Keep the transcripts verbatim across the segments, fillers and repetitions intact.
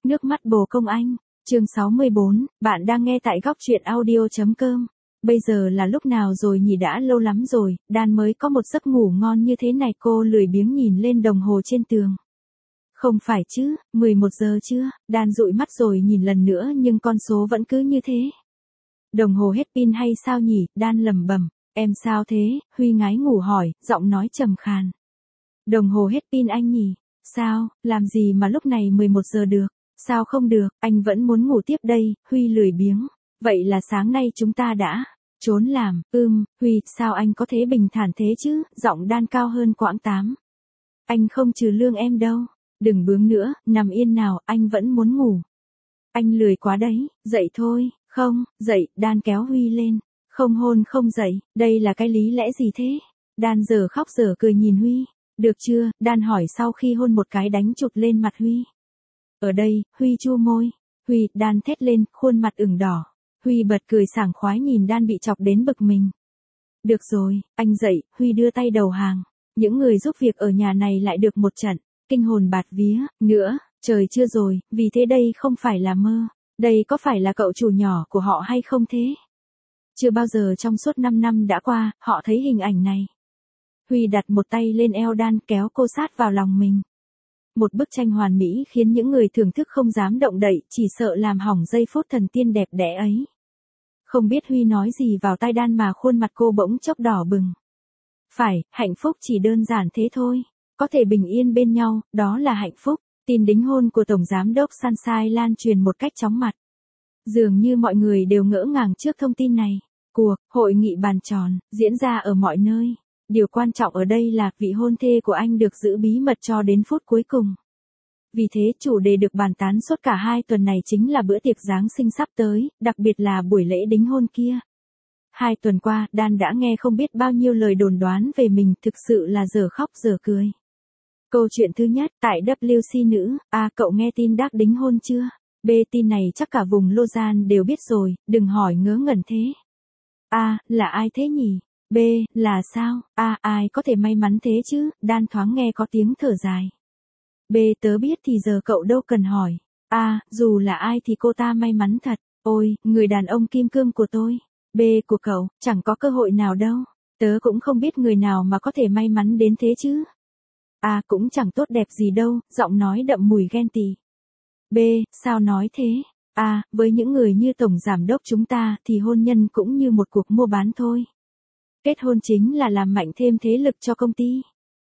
Nước mắt bồ công anh. Chương sáu mươi bốn, bạn đang nghe tại góc truyện audio.com. Bây giờ là lúc nào rồi nhỉ, đã lâu lắm rồi, Dan mới có một giấc ngủ ngon như thế này. Cô lười biếng nhìn lên đồng hồ trên tường. Không phải chứ, mười một giờ chưa? Dan dụi mắt rồi nhìn lần nữa nhưng con số vẫn cứ như thế. Đồng hồ hết pin hay sao nhỉ? Dan lẩm bẩm. Em sao thế? Huy ngái ngủ hỏi, giọng nói trầm khàn. Đồng hồ hết pin anh nhỉ? Sao, làm gì mà lúc này mười một giờ được? Sao không được, anh vẫn muốn ngủ tiếp đây. Huy lười biếng. Vậy là sáng nay chúng ta đã trốn làm. Ừm, Huy, sao anh có thể bình thản thế chứ? Giọng Dan cao hơn quãng tám. Anh không trừ lương em đâu. Đừng bướng nữa, nằm yên nào, anh vẫn muốn ngủ. Anh lười quá đấy, dậy thôi. Không, dậy. Dan kéo Huy lên. Không hôn không dậy, đây là cái lý lẽ gì thế? Dan giờ khóc giờ cười nhìn Huy. Được chưa? Dan hỏi sau khi hôn một cái đánh chụt lên mặt Huy. Ở đây, Huy chu môi. Huy, Dan thét lên, khuôn mặt ửng đỏ. Huy bật cười sảng khoái nhìn Dan bị chọc đến bực mình. Được rồi, anh dậy. Huy đưa tay đầu hàng. Những người giúp việc ở nhà này lại được một trận kinh hồn bạt vía nữa. Trời chưa rồi, vì thế đây không phải là mơ. Đây có phải là cậu chủ nhỏ của họ hay không thế? Chưa bao giờ trong suốt năm năm đã qua, họ thấy hình ảnh này. Huy đặt một tay lên eo Dan, kéo cô sát vào lòng mình. Một bức tranh hoàn mỹ khiến những người thưởng thức không dám động đậy, chỉ sợ làm hỏng giây phút thần tiên đẹp đẽ ấy. Không biết Huy nói gì vào tai Dan mà khuôn mặt cô bỗng chốc đỏ bừng. Phải, hạnh phúc chỉ đơn giản thế thôi. Có thể bình yên bên nhau, đó là hạnh phúc. Tin đính hôn của Tổng Giám đốc Sunshine lan truyền một cách chóng mặt. Dường như mọi người đều ngỡ ngàng trước thông tin này. Cuộc hội nghị bàn tròn diễn ra ở mọi nơi. Điều quan trọng ở đây là vị hôn thê của anh được giữ bí mật cho đến phút cuối cùng. Vì thế chủ đề được bàn tán suốt cả hai tuần này chính là bữa tiệc Giáng sinh sắp tới, đặc biệt là buổi lễ đính hôn kia. Hai tuần qua, Dan đã nghe không biết bao nhiêu lời đồn đoán về mình, thực sự là giờ khóc giờ cười. Câu chuyện thứ nhất, tại W C nữ, A, cậu nghe tin Đắc đính hôn chưa? B, tin này chắc cả vùng Lausanne đều biết rồi, đừng hỏi ngớ ngẩn thế. A, là ai thế nhỉ? B, là sao? A, ai có thể may mắn thế chứ? Dan thoáng nghe có tiếng thở dài. B, tớ biết thì giờ cậu đâu cần hỏi. A, dù là ai thì cô ta may mắn thật. Ôi, người đàn ông kim cương của tôi. B, của cậu, chẳng có cơ hội nào đâu. Tớ cũng không biết người nào mà có thể may mắn đến thế chứ. A, cũng chẳng tốt đẹp gì đâu, giọng nói đậm mùi ghen tị. B, sao nói thế? A, với những người như Tổng Giám đốc chúng ta thì hôn nhân cũng như một cuộc mua bán thôi. Kết hôn chính là làm mạnh thêm thế lực cho công ty.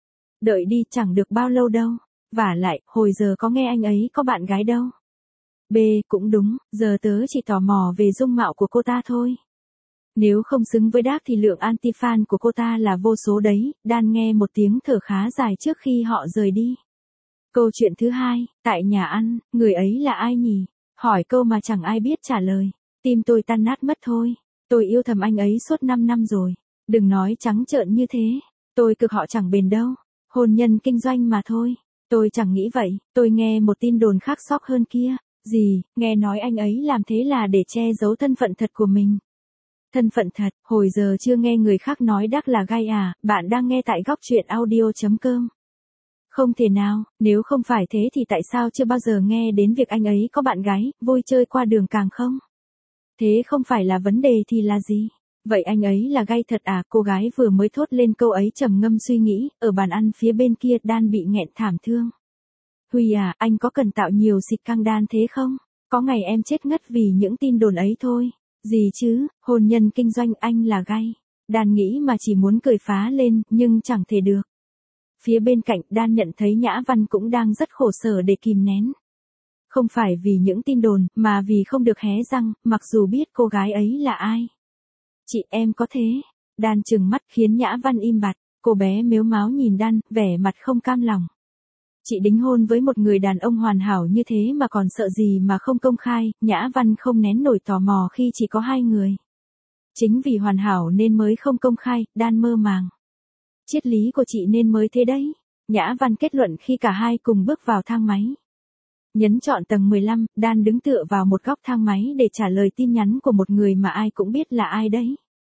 Đợi đi chẳng được bao lâu đâu. Vả lại, hồi giờ có nghe anh ấy có bạn gái đâu. B, cũng đúng, giờ tớ chỉ tò mò về dung mạo của cô ta thôi. Nếu không xứng với Đắc thì lượng anti-fan của cô ta là vô số đấy. Dan nghe một tiếng thở khá dài trước khi họ rời đi. Câu chuyện thứ hai, tại nhà ăn, người ấy là ai nhỉ? Hỏi câu mà chẳng ai biết trả lời. Tim tôi tan nát mất thôi. Tôi yêu thầm anh ấy suốt năm năm rồi. Đừng nói trắng trợn như thế. Tôi cực họ chẳng bền đâu. Hôn nhân kinh doanh mà thôi. Tôi chẳng nghĩ vậy. Tôi nghe một tin đồn khác sốc hơn kia. Gì, nghe nói anh ấy làm thế là để che giấu thân phận thật của mình. Thân phận thật, hồi giờ chưa nghe người khác nói Đắc là gay à? Bạn đang nghe tại góc truyện audio.com. Không thể nào, nếu không phải thế thì tại sao chưa bao giờ nghe đến việc anh ấy có bạn gái, vui chơi qua đường càng không? Thế không phải là vấn đề thì là gì? Vậy anh ấy là gay thật à? Cô gái vừa mới thốt lên câu ấy trầm ngâm suy nghĩ, ở bàn ăn phía bên kia Dan bị nghẹn thảm thương. Huy à, anh có cần tạo nhiều xịt căng Dan thế không? Có ngày em chết ngất vì những tin đồn ấy thôi. Gì chứ, hôn nhân kinh doanh anh là gay. Dan nghĩ mà chỉ muốn cười phá lên, nhưng chẳng thể được. Phía bên cạnh, Dan nhận thấy Nhã Văn cũng đang rất khổ sở để kìm nén. Không phải vì những tin đồn, mà vì không được hé răng, mặc dù biết cô gái ấy là ai. Chị em có thế. Dan trừng mắt khiến Nhã Văn im bặt. Cô bé mếu máo nhìn Dan, vẻ mặt không cam lòng. Chị đính hôn với một người đàn ông hoàn hảo như thế mà còn sợ gì mà không công khai. Nhã Văn không nén nổi tò mò khi chỉ có hai người. Chính vì hoàn hảo nên mới không công khai. Dan mơ màng. Triết lý của chị nên mới thế đấy. Nhã Văn kết luận khi cả hai cùng bước vào thang máy. Nhấn chọn tầng mười lăm, Dan đứng tựa vào một góc thang máy để trả lời tin nhắn của một người mà ai cũng biết là ai đấy.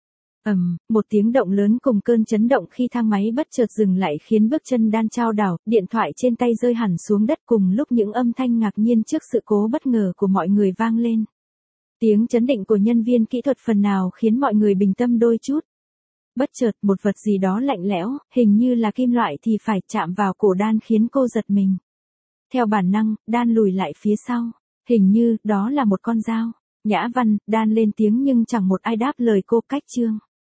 Ầm, một tiếng động lớn cùng cơn chấn động khi thang máy bất chợt dừng lại khiến bước chân đan chao đảo, điện thoại trên tay rơi hẳn xuống đất cùng lúc những âm thanh ngạc nhiên trước sự cố bất ngờ của mọi người vang lên. Tiếng chấn định của nhân viên kỹ thuật phần nào khiến mọi người bình tâm đôi chút. Bất chợt một vật gì đó lạnh lẽo, hình như là kim loại thì phải chạm vào cổ Đan khiến cô giật mình. Theo bản năng, Đan lùi lại phía sau. Hình như, đó là một con dao. Nhã Văn, Đan lên tiếng nhưng chẳng một ai đáp lời cô. Cách chương